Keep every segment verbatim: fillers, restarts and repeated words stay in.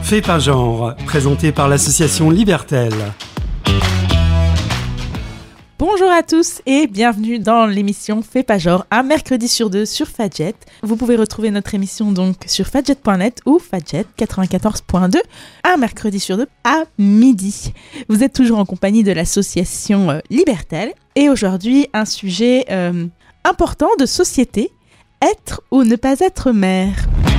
Fais pas genre, présenté par l'association Libertel. Bonjour à tous et bienvenue dans l'émission Fais pas genre, un mercredi sur deux sur Fadjet. Vous pouvez retrouver notre émission donc sur fadjet point net ou Fadjet quatre-vingt-quatorze point deux, un mercredi sur deux à midi. Vous êtes toujours en compagnie de l'association euh, Libertel et aujourd'hui un sujet euh, important de société, être ou ne pas être mère.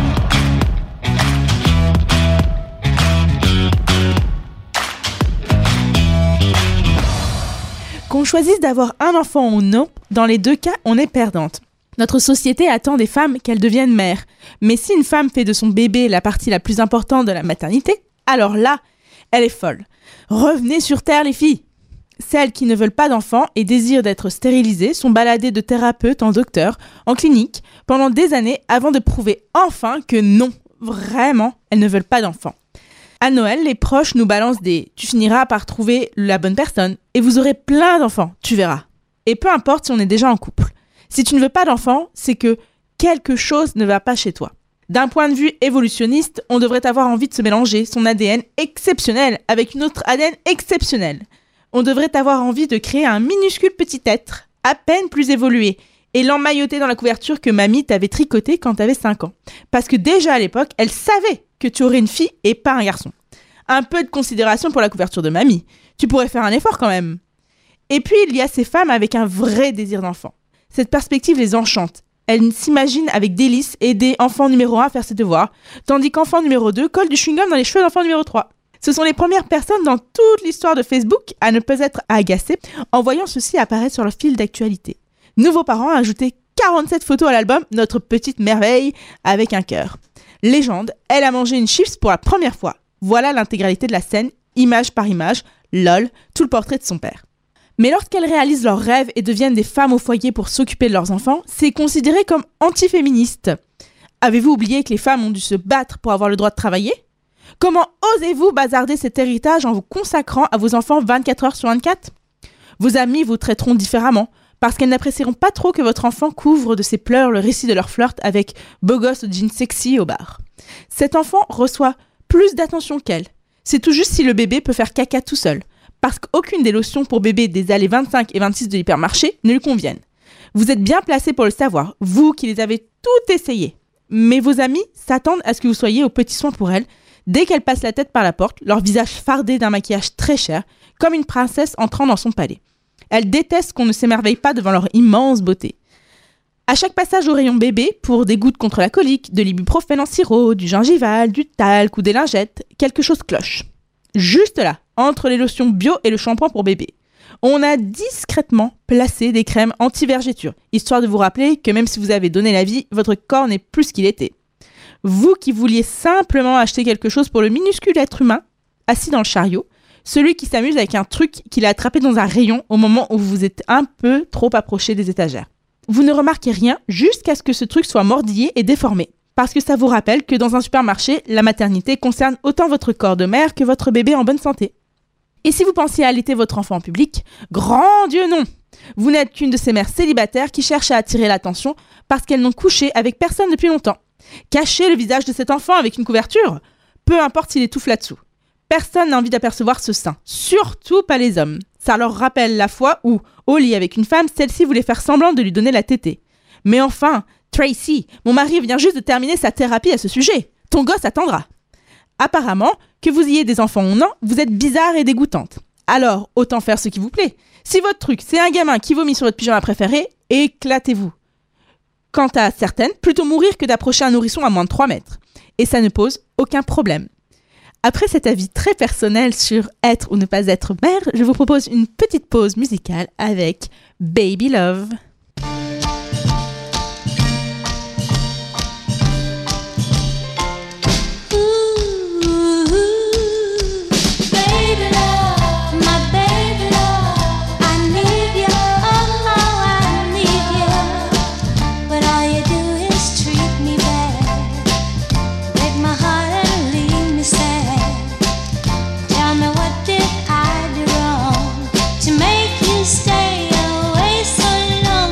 Qu'on choisisse d'avoir un enfant ou non, dans les deux cas, on est perdante. Notre société attend des femmes qu'elles deviennent mères. Mais si une femme fait de son bébé la partie la plus importante de la maternité, alors là, elle est folle. Revenez sur Terre, les filles! Celles qui ne veulent pas d'enfants et désirent d'être stérilisées sont baladées de thérapeute en docteur, en clinique, pendant des années avant de prouver enfin que non, vraiment, elles ne veulent pas d'enfants. À Noël, les proches nous balancent des « tu finiras par trouver la bonne personne et vous aurez plein d'enfants, tu verras ». Et peu importe si on est déjà en couple. Si tu ne veux pas d'enfants, c'est que quelque chose ne va pas chez toi. D'un point de vue évolutionniste, on devrait avoir envie de se mélanger son A D N exceptionnel avec une autre A D N exceptionnelle. On devrait avoir envie de créer un minuscule petit être, à peine plus évolué, et l'emmailloter dans la couverture que mamie t'avait tricoté quand t'avais cinq ans. Parce que déjà à l'époque, elle savait que tu aurais une fille et pas un garçon. Un peu de considération pour la couverture de mamie. Tu pourrais faire un effort quand même. Et puis, il y a ces femmes avec un vrai désir d'enfant. Cette perspective les enchante. Elles s'imaginent avec délice aider enfant numéro un à faire ses devoirs, tandis qu'enfant numéro deux colle du chewing-gum dans les cheveux d'enfant numéro trois. Ce sont les premières personnes dans toute l'histoire de Facebook à ne pas être agacées en voyant ceci apparaître sur leur fil d'actualité. Nouveaux parents a ajouté quarante-sept photos à l'album Notre petite merveille avec un cœur. Légende, elle a mangé une chips pour la première fois. Voilà l'intégralité de la scène, image par image, lol, tout le portrait de son père. Mais lorsqu'elles réalisent leurs rêves et deviennent des femmes au foyer pour s'occuper de leurs enfants, c'est considéré comme antiféministe. Avez-vous oublié que les femmes ont dû se battre pour avoir le droit de travailler ? Comment osez-vous bazarder cet héritage en vous consacrant à vos enfants vingt-quatre heures sur vingt-quatre ? Vos amis vous traiteront différemment, parce qu'elles n'apprécieront pas trop que votre enfant couvre de ses pleurs le récit de leur flirt avec beau gosse au jean sexy au bar. Cet enfant reçoit plus d'attention qu'elle. C'est tout juste si le bébé peut faire caca tout seul, parce qu'aucune des lotions pour bébé des allées vingt-cinq et vingt-six de l'hypermarché ne lui conviennent. Vous êtes bien placé pour le savoir, vous qui les avez tout essayé. Mais vos amis s'attendent à ce que vous soyez aux petits soins pour elle, dès qu'elle passe la tête par la porte, leur visage fardé d'un maquillage très cher, comme une princesse entrant dans son palais. Elles détestent qu'on ne s'émerveille pas devant leur immense beauté. À chaque passage au rayon bébé, pour des gouttes contre la colique, de l'ibuprofène en sirop, du gingival, du talc ou des lingettes, quelque chose cloche. Juste là, entre les lotions bio et le shampoing pour bébé, on a discrètement placé des crèmes anti-vergéture, histoire de vous rappeler que même si vous avez donné la vie, votre corps n'est plus ce qu'il était. Vous qui vouliez simplement acheter quelque chose pour le minuscule être humain, assis dans le chariot, celui qui s'amuse avec un truc qu'il a attrapé dans un rayon au moment où vous vous êtes un peu trop approché des étagères. Vous ne remarquez rien jusqu'à ce que ce truc soit mordillé et déformé. Parce que ça vous rappelle que dans un supermarché, la maternité concerne autant votre corps de mère que votre bébé en bonne santé. Et si vous pensiez allaiter votre enfant en public, grand Dieu non! Vous n'êtes qu'une de ces mères célibataires qui cherchent à attirer l'attention parce qu'elles n'ont couché avec personne depuis longtemps. Cachez le visage de cet enfant avec une couverture, peu importe s'il étouffe là-dessous. Personne n'a envie d'apercevoir ce sein, surtout pas les hommes. Ça leur rappelle la fois où, au lit avec une femme, celle-ci voulait faire semblant de lui donner la tétée. Mais enfin, Tracy, mon mari vient juste de terminer sa thérapie à ce sujet. Ton gosse attendra. Apparemment, que vous ayez des enfants ou non, vous êtes bizarre et dégoûtante. Alors, autant faire ce qui vous plaît. Si votre truc, c'est un gamin qui vomit sur votre pyjama préféré, éclatez-vous. Quant à certaines, plutôt mourir que d'approcher un nourrisson à moins de trois mètres. Et ça ne pose aucun problème. Après cet avis très personnel sur être ou ne pas être mère, je vous propose une petite pause musicale avec Baby Love. Stay away so long.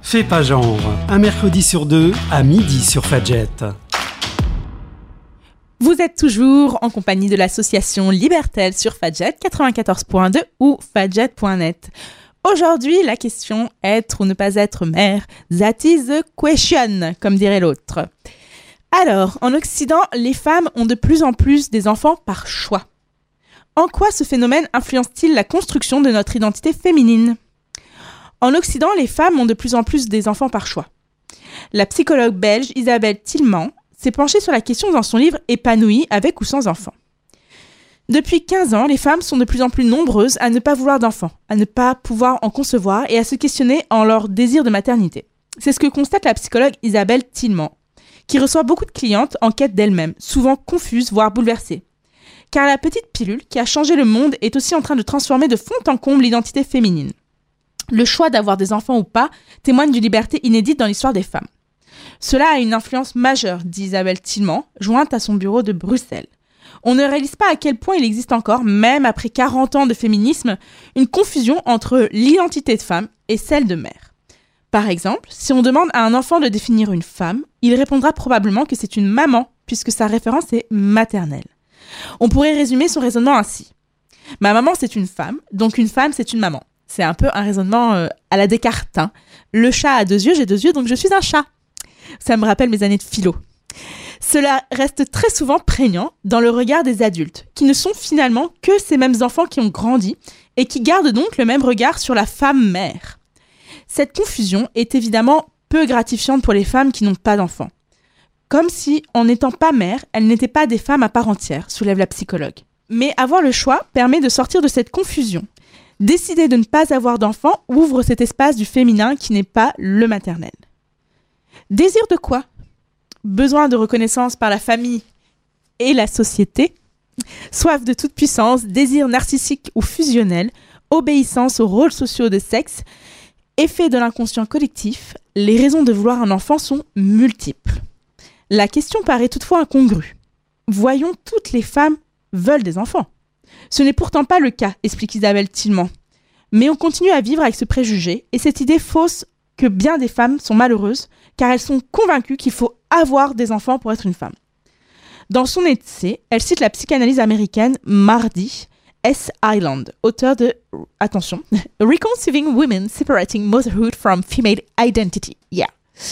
Fais pas genre, un mercredi sur deux, à midi sur Fadjet. Vous êtes toujours en compagnie de l'association Libertel sur Fadjet quatre-vingt-quatorze point deux ou fadjet point net. Aujourd'hui, la question être ou ne pas être mère, that is the question, comme dirait l'autre. Alors, en Occident, les femmes ont de plus en plus des enfants par choix. En quoi ce phénomène influence-t-il la construction de notre identité féminine ? En Occident, les femmes ont de plus en plus des enfants par choix. La psychologue belge Isabelle Tillman s'est penchée sur la question dans son livre « Épanouie avec ou sans enfants ». Depuis quinze ans, les femmes sont de plus en plus nombreuses à ne pas vouloir d'enfants, à ne pas pouvoir en concevoir et à se questionner en leur désir de maternité. C'est ce que constate la psychologue Isabelle Tillman, qui reçoit beaucoup de clientes en quête d'elle-même, souvent confuses, voire bouleversées. Car la petite pilule qui a changé le monde est aussi en train de transformer de fond en comble l'identité féminine. Le choix d'avoir des enfants ou pas témoigne d'une liberté inédite dans l'histoire des femmes. Cela a une influence majeure, dit Isabelle Tillman, jointe à son bureau de Bruxelles. On ne réalise pas à quel point il existe encore, même après quarante ans de féminisme, une confusion entre l'identité de femme et celle de mère. Par exemple, si on demande à un enfant de définir une femme, il répondra probablement que c'est une maman, puisque sa référence est maternelle. On pourrait résumer son raisonnement ainsi. Ma maman, c'est une femme, donc une femme, c'est une maman. C'est un peu un raisonnement euh, à la Descartes. Hein. Le chat a deux yeux, j'ai deux yeux, donc je suis un chat. Ça me rappelle mes années de philo. Cela reste très souvent prégnant dans le regard des adultes, qui ne sont finalement que ces mêmes enfants qui ont grandi et qui gardent donc le même regard sur la femme mère. Cette confusion est évidemment peu gratifiante pour les femmes qui n'ont pas d'enfants. Comme si, en n'étant pas mère, elles n'étaient pas des femmes à part entière, soulève la psychologue. Mais avoir le choix permet de sortir de cette confusion. Décider de ne pas avoir d'enfant ouvre cet espace du féminin qui n'est pas le maternel. Désir de quoi ? Besoin de reconnaissance par la famille et la société, soif de toute puissance, désir narcissique ou fusionnel, obéissance aux rôles sociaux de sexe, effet de l'inconscient collectif, les raisons de vouloir un enfant sont multiples. La question paraît toutefois incongrue. Voyons, toutes les femmes veulent des enfants. Ce n'est pourtant pas le cas, explique Isabelle Tillman. Mais on continue à vivre avec ce préjugé et cette idée fausse que bien des femmes sont malheureuses car elles sont convaincues qu'il faut avoir des enfants pour être une femme. Dans son essai, elle cite la psychanalyse américaine Mardi S. Island, auteur de, attention, Reconceiving Women Separating Motherhood from Female Identity. Yeah.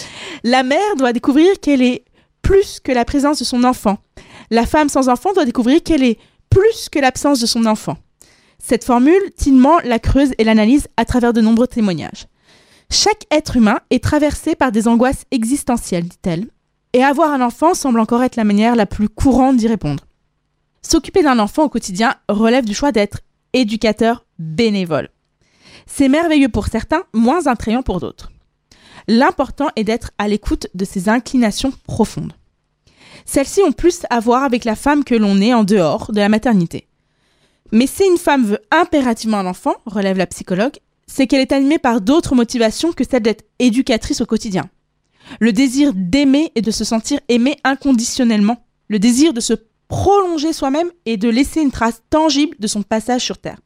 La mère doit découvrir qu'elle est plus que la présence de son enfant. La femme sans enfant doit découvrir qu'elle est plus que l'absence de son enfant. Cette formule, Tillman la creuse et l'analyse à travers de nombreux témoignages. Chaque être humain est traversé par des angoisses existentielles, dit-elle, et avoir un enfant semble encore être la manière la plus courante d'y répondre. S'occuper d'un enfant au quotidien relève du choix d'être éducateur bénévole. C'est merveilleux pour certains, moins attrayant pour d'autres. L'important est d'être à l'écoute de ses inclinations profondes. Celles-ci ont plus à voir avec la femme que l'on est en dehors de la maternité. Mais si une femme veut impérativement un enfant, relève la psychologue, c'est qu'elle est animée par d'autres motivations que celle d'être éducatrice au quotidien. Le désir d'aimer et de se sentir aimée inconditionnellement. Le désir de se prolonger soi-même et de laisser une trace tangible de son passage sur Terre.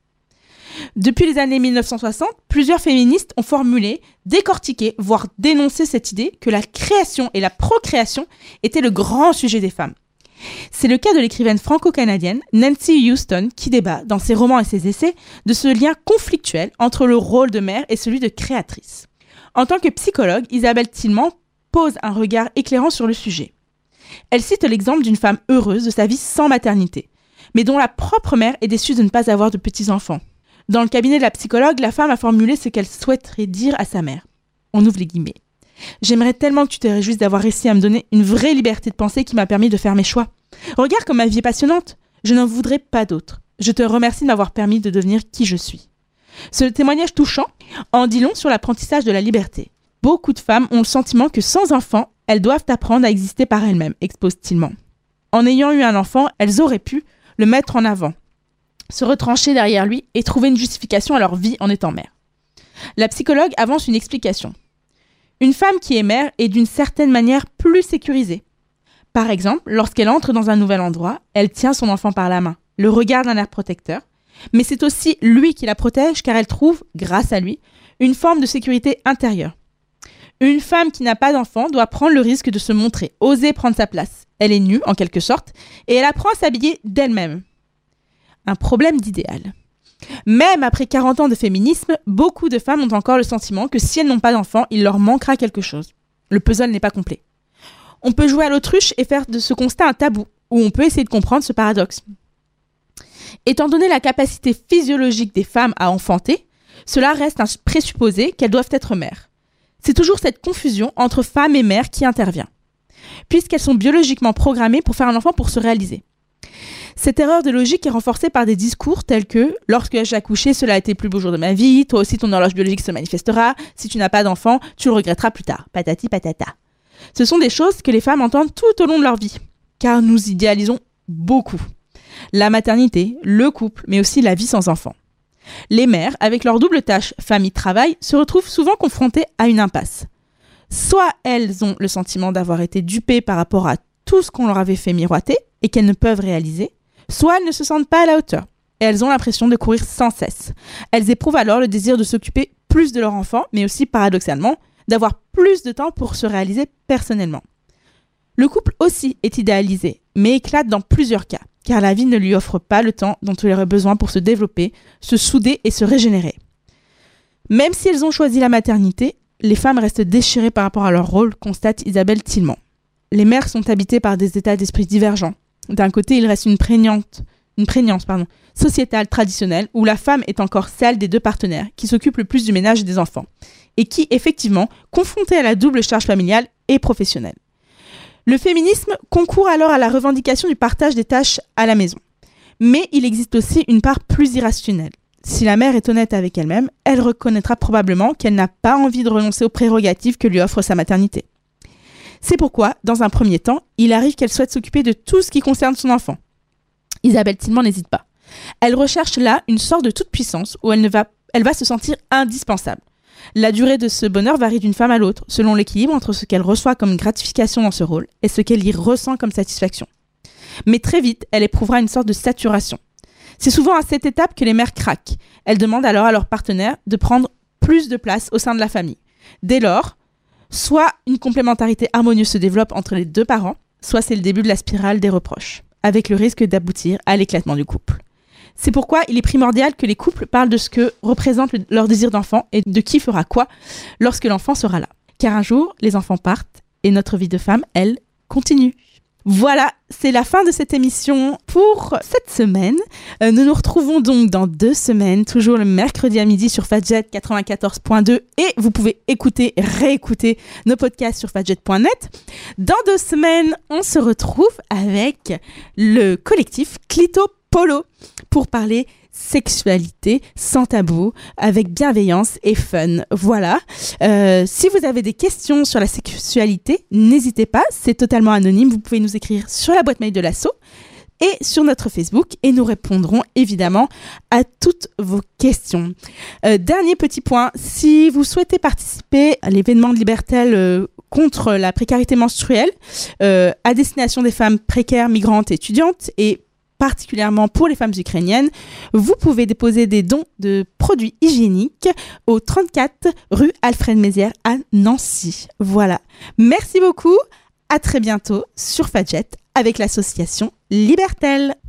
Depuis les années mille neuf cent soixante, plusieurs féministes ont formulé, décortiqué, voire dénoncé cette idée que la création et la procréation étaient le grand sujet des femmes. C'est le cas de l'écrivaine franco-canadienne Nancy Houston qui débat, dans ses romans et ses essais, de ce lien conflictuel entre le rôle de mère et celui de créatrice. En tant que psychologue, Isabelle Tillman pose un regard éclairant sur le sujet. Elle cite l'exemple d'une femme heureuse de sa vie sans maternité, mais dont la propre mère est déçue de ne pas avoir de petits-enfants. Dans le cabinet de la psychologue, la femme a formulé ce qu'elle souhaiterait dire à sa mère. On ouvre les guillemets. « J'aimerais tellement que tu te réjouisses d'avoir réussi à me donner une vraie liberté de pensée qui m'a permis de faire mes choix. Regarde comme ma vie est passionnante. Je n'en voudrais pas d'autre. Je te remercie de m'avoir permis de devenir qui je suis. » Ce témoignage touchant en dit long sur l'apprentissage de la liberté. Beaucoup de femmes ont le sentiment que sans enfant, elles doivent apprendre à exister par elles-mêmes, expose Tillman. En ayant eu un enfant, elles auraient pu le mettre en avant, se retrancher derrière lui et trouver une justification à leur vie en étant mère. La psychologue avance une explication. Une femme qui est mère est d'une certaine manière plus sécurisée. Par exemple, lorsqu'elle entre dans un nouvel endroit, elle tient son enfant par la main, le regarde d'un air protecteur, mais c'est aussi lui qui la protège car elle trouve, grâce à lui, une forme de sécurité intérieure. Une femme qui n'a pas d'enfant doit prendre le risque de se montrer, oser prendre sa place. Elle est nue, en quelque sorte, et elle apprend à s'habiller d'elle-même. Un problème d'idéal. Même après quarante ans de féminisme, beaucoup de femmes ont encore le sentiment que si elles n'ont pas d'enfant, il leur manquera quelque chose. Le puzzle n'est pas complet. On peut jouer à l'autruche et faire de ce constat un tabou, ou on peut essayer de comprendre ce paradoxe. Étant donné la capacité physiologique des femmes à enfanter, cela reste un présupposé qu'elles doivent être mères. C'est toujours cette confusion entre femmes et mères qui intervient, puisqu'elles sont biologiquement programmées pour faire un enfant pour se réaliser. Cette erreur de logique est renforcée par des discours tels que « lorsque j'ai accouché, cela a été le plus beau jour de ma vie, toi aussi ton horloge biologique se manifestera, si tu n'as pas d'enfant, tu le regretteras plus tard, patati patata ». Ce sont des choses que les femmes entendent tout au long de leur vie, car nous idéalisons beaucoup. La maternité, le couple, mais aussi la vie sans enfant. Les mères, avec leur double tâche famille-travail, se retrouvent souvent confrontées à une impasse. Soit elles ont le sentiment d'avoir été dupées par rapport à tout ce qu'on leur avait fait miroiter et qu'elles ne peuvent réaliser, soit elles ne se sentent pas à la hauteur et elles ont l'impression de courir sans cesse. Elles éprouvent alors le désir de s'occuper plus de leur enfant, mais aussi paradoxalement, d'avoir plus de temps pour se réaliser personnellement. Le couple aussi est idéalisé, mais éclate dans plusieurs cas, car la vie ne lui offre pas le temps dont il aurait besoin pour se développer, se souder et se régénérer. Même si elles ont choisi la maternité, les femmes restent déchirées par rapport à leur rôle, constate Isabelle Tillman. Les mères sont habitées par des états d'esprit divergents. D'un côté, il reste une prégnante, une prégnance pardon, sociétale traditionnelle où la femme est encore celle des deux partenaires qui s'occupe le plus du ménage et des enfants et qui, effectivement, confrontée à la double charge familiale et professionnelle. Le féminisme concourt alors à la revendication du partage des tâches à la maison. Mais il existe aussi une part plus irrationnelle. Si la mère est honnête avec elle-même, elle reconnaîtra probablement qu'elle n'a pas envie de renoncer aux prérogatives que lui offre sa maternité. C'est pourquoi, dans un premier temps, il arrive qu'elle souhaite s'occuper de tout ce qui concerne son enfant. Isabelle Tillman n'hésite pas. Elle recherche là une sorte de toute-puissance où elle, ne va, elle va se sentir indispensable. La durée de ce bonheur varie d'une femme à l'autre, selon l'équilibre entre ce qu'elle reçoit comme gratification dans ce rôle et ce qu'elle y ressent comme satisfaction. Mais très vite, elle éprouvera une sorte de saturation. C'est souvent à cette étape que les mères craquent. Elles demandent alors à leur partenaire de prendre plus de place au sein de la famille. Dès lors, soit une complémentarité harmonieuse se développe entre les deux parents, soit c'est le début de la spirale des reproches, avec le risque d'aboutir à l'éclatement du couple. C'est pourquoi il est primordial que les couples parlent de ce que représente le, leur désir d'enfant et de qui fera quoi lorsque l'enfant sera là. Car un jour, les enfants partent et notre vie de femme, elle, continue. Voilà, c'est la fin de cette émission pour cette semaine. Euh, nous nous retrouvons donc dans deux semaines, toujours le mercredi à midi sur Fadjet quatre-vingt-quatorze point deux et vous pouvez écouter, réécouter nos podcasts sur fadjet point net. Dans deux semaines, on se retrouve avec le collectif Clito Polo pour parler sexualité sans tabou, avec bienveillance et fun. Voilà. Euh, si vous avez des questions sur la sexualité, n'hésitez pas, c'est totalement anonyme. Vous pouvez nous écrire sur la boîte mail de l'asso et sur notre Facebook et nous répondrons évidemment à toutes vos questions. Euh, dernier petit point, si vous souhaitez participer à l'événement de Libertel euh, contre la précarité menstruelle euh, à destination des femmes précaires, migrantes et étudiantes et particulièrement pour les femmes ukrainiennes, vous pouvez déposer des dons de produits hygiéniques au trente-quatre rue Alfred Mézières à Nancy. Voilà. Merci beaucoup. À très bientôt sur Fadjet avec l'association Libertel.